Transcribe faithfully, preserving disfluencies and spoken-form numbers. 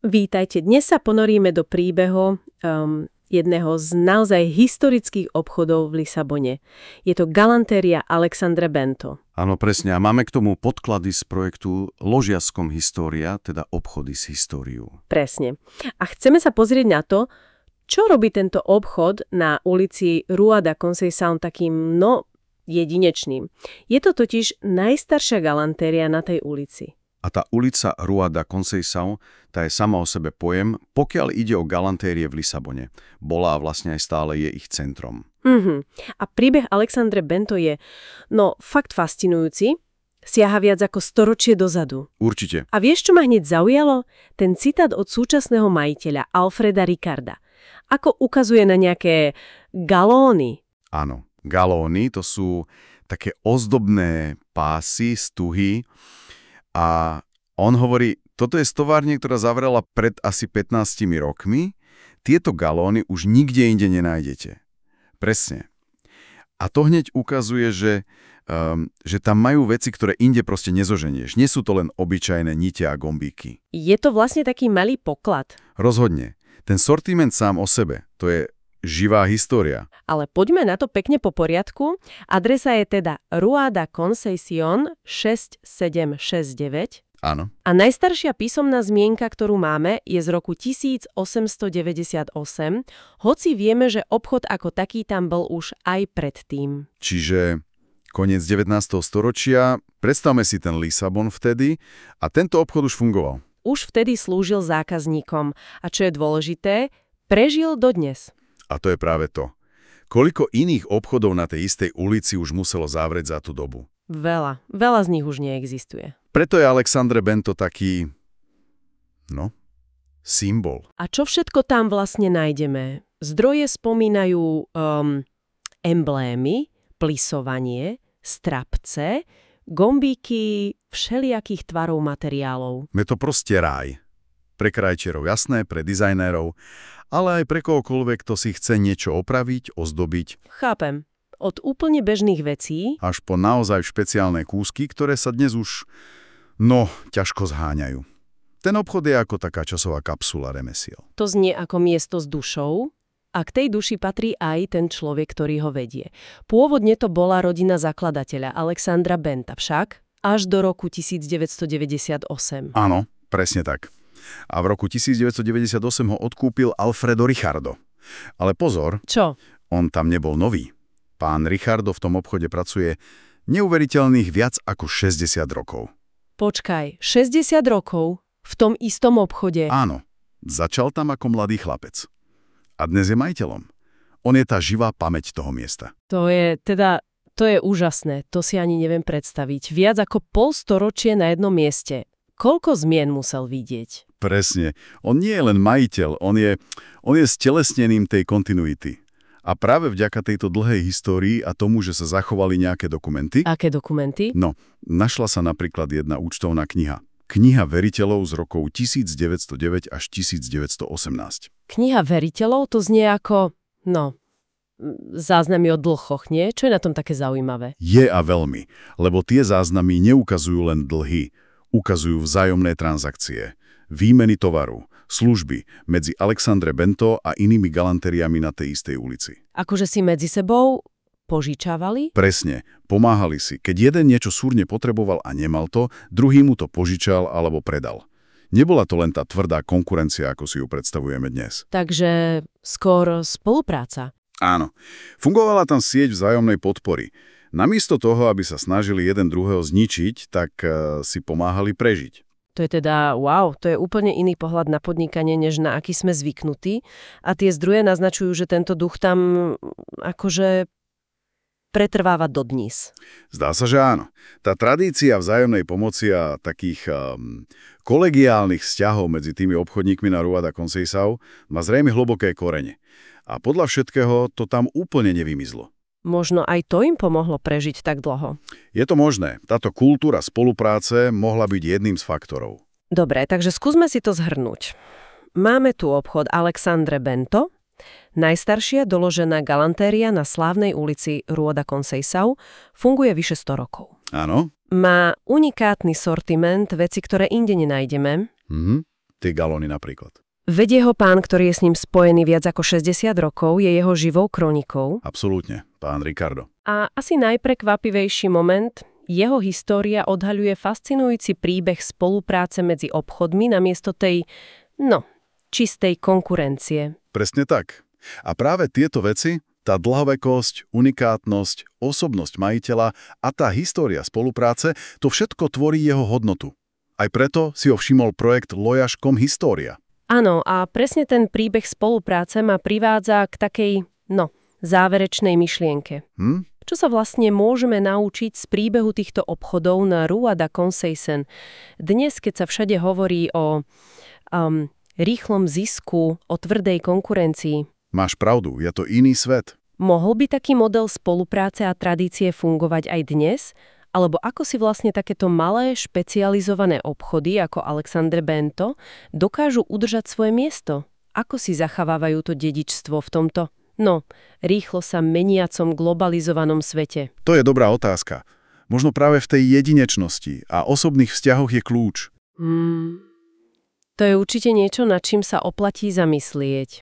Vítajte, dnes sa ponoríme do príbehu um, jedného z naozaj historických obchodov v Lisabone. Je to galantéria Alexandre Bento. Áno, presne. A máme k tomu podklady z projektu Ložiaskom história, teda obchody s históriou. Presne. A chceme sa pozrieť na to, čo robí tento obchod na ulici Rua da Conceição takým, no, jedinečným. Je to totiž najstaršia galantéria na tej ulici. A tá ulica Rua da Conceição, tá je sama o sebe pojem, pokiaľ ide o galantérie v Lisabone. Bola a vlastne aj stále je ich centrom. Mhm. A príbeh Alexandre Bento je, no, fakt fascinujúci. Siaha viac ako storočie dozadu. Určite. A vieš, čo ma hneď zaujalo? Ten citát od súčasného majiteľa Alfreda Ricarda. Ako ukazuje na nejaké galóny. Áno, galóny to sú také ozdobné pásy, stuhy. A on hovorí, toto je stovárne, ktorá zavrela pred asi pätnástimi rokmi. Tieto galóny už nikde inde nenájdete. Presne. A to hneď ukazuje, že, um, že tam majú veci, ktoré inde proste nezoženieš. Nie sú to len obyčajné nite a gombíky. Je to vlastne taký malý poklad. Rozhodne. Ten sortiment sám o sebe, to je živá história. Ale poďme na to pekne po poriadku. Adresa je teda Rua da Conceição šesť sedem šesť deväť. Áno. A najstaršia písomná zmienka, ktorú máme, je z roku tisíc osemsto deväťdesiatosem, hoci vieme, že obchod ako taký tam bol už aj predtým. Čiže koniec devätnásteho storočia, predstavme si ten Lisabon vtedy a tento obchod už fungoval. Už vtedy slúžil zákazníkom a čo je dôležité, prežil dodnes. A to je práve to. Koľko iných obchodov na tej istej ulici už muselo zavrieť za tú dobu? Veľa. Veľa z nich už neexistuje. Preto je Alexandre Bento taký, no, symbol. A čo všetko tam vlastne nájdeme? Zdroje spomínajú um, emblémy, plisovanie, strapce, gombíky všelijakých tvarov materiálov. Je to proste ráj. Pre krajčerov jasné, pre dizajnérov, ale aj pre kohokoľvek, kto si chce niečo opraviť, ozdobiť. Chápem. Od úplne bežných vecí až po naozaj špeciálne kúsky, ktoré sa dnes už, no, ťažko zháňajú. Ten obchod je ako taká časová kapsula remesiel. To znie ako miesto s dušou a k tej duši patrí aj ten človek, ktorý ho vedie. Pôvodne to bola rodina zakladateľa Alexandra Benta však až do roku tisícdeväťstodeväťdesiatosem. Áno, presne tak. A v roku tisícdeväťstodeväťdesiatosem ho odkúpil Alfredo Ricardo. Ale pozor, čo? On tam nebol nový. Pán Ricardo v tom obchode pracuje neuveriteľných viac ako šesťdesiat rokov. Počkaj, šesťdesiat rokov? V tom istom obchode? Áno, začal tam ako mladý chlapec. A dnes je majiteľom. On je tá živá pamäť toho miesta. To je teda, to je úžasné, to si ani neviem predstaviť. Viac ako pol storočie na jednom mieste. Koľko zmien musel vidieť? Presne. On nie je len majiteľ, on je, on je stelesnením tej kontinuity. A práve vďaka tejto dlhej histórii a tomu, že sa zachovali nejaké dokumenty... Aké dokumenty? No, našla sa napríklad jedna účtovná kniha. Kniha veriteľov z rokov tisícdeväťstodeväť až tisícdeväťstoosemnásť. Kniha veriteľov to znie ako, no, záznamy o dlhoch, nie? Čo je na tom také zaujímavé? Je a veľmi, lebo tie záznamy neukazujú len dlhy, ukazujú vzájomné transakcie, výmeny tovaru, služby medzi Alexandre Bento a inými galantériami na tej istej ulici. Akože si medzi sebou požičávali? Presne, pomáhali si. Keď jeden niečo súrne potreboval a nemal to, druhý mu to požičal alebo predal. Nebola to len tá tvrdá konkurencia, ako si ju predstavujeme dnes. Takže skôr spolupráca. Áno. Fungovala tam sieť vzájomnej podpory. Namiesto toho, aby sa snažili jeden druhého zničiť, tak uh, si pomáhali prežiť. To je teda, wow, to je úplne iný pohľad na podnikanie, než na aký sme zvyknutí. A tie zdroje naznačujú, že tento duch tam akože pretrváva dodnes. Zdá sa, že áno. Tá tradícia vzájomnej pomoci a takých um, kolegiálnych vzťahov medzi tými obchodníkmi na Rua da Conceição má zrejme hlboké korene. A podľa všetkého to tam úplne nevymizlo. Možno aj to im pomohlo prežiť tak dlho. Je to možné. Táto kultúra spolupráce mohla byť jedným z faktorov. Dobre, takže skúsme si to zhrnúť. Máme tu obchod Alexandre Bento, najstaršia doložená galantéria na slávnej ulici Rua da Conceição, funguje vyše sto rokov. Áno. Má unikátny sortiment, veci, ktoré inde nenájdeme. Mhm. Tie galóny napríklad. Veď jeho pán, ktorý je s ním spojený viac ako šesťdesiat rokov, je jeho živou kronikou. Absolútne, pán Ricardo. A asi najprekvapivejší moment, jeho história odhaľuje fascinujúci príbeh spolupráce medzi obchodmi namiesto tej, no, čistej konkurencie. Presne tak. A práve tieto veci, tá dlhovekosť, unikátnosť, osobnosť majiteľa a tá história spolupráce, to všetko tvorí jeho hodnotu. Aj preto si ho všimol projekt Lojaš bodka com História. Áno, a presne ten príbeh spolupráce ma privádza k takej, no, záverečnej myšlienke. Hm? Čo sa vlastne môžeme naučiť z príbehu týchto obchodov na Rua da Conceição? Dnes, keď sa všade hovorí o um, rýchlom zisku, o tvrdej konkurencii. Máš pravdu, je to iný svet. Mohol by taký model spolupráce a tradície fungovať aj dnes? Alebo ako si vlastne takéto malé, špecializované obchody ako Alexandre Bento dokážu udržať svoje miesto? Ako si zachovávajú to dedičstvo v tomto, no, rýchlo sa meniacom globalizovanom svete? To je dobrá otázka. Možno práve v tej jedinečnosti a osobných vzťahoch je kľúč. Hmm. To je určite niečo, nad čím sa oplatí zamyslieť.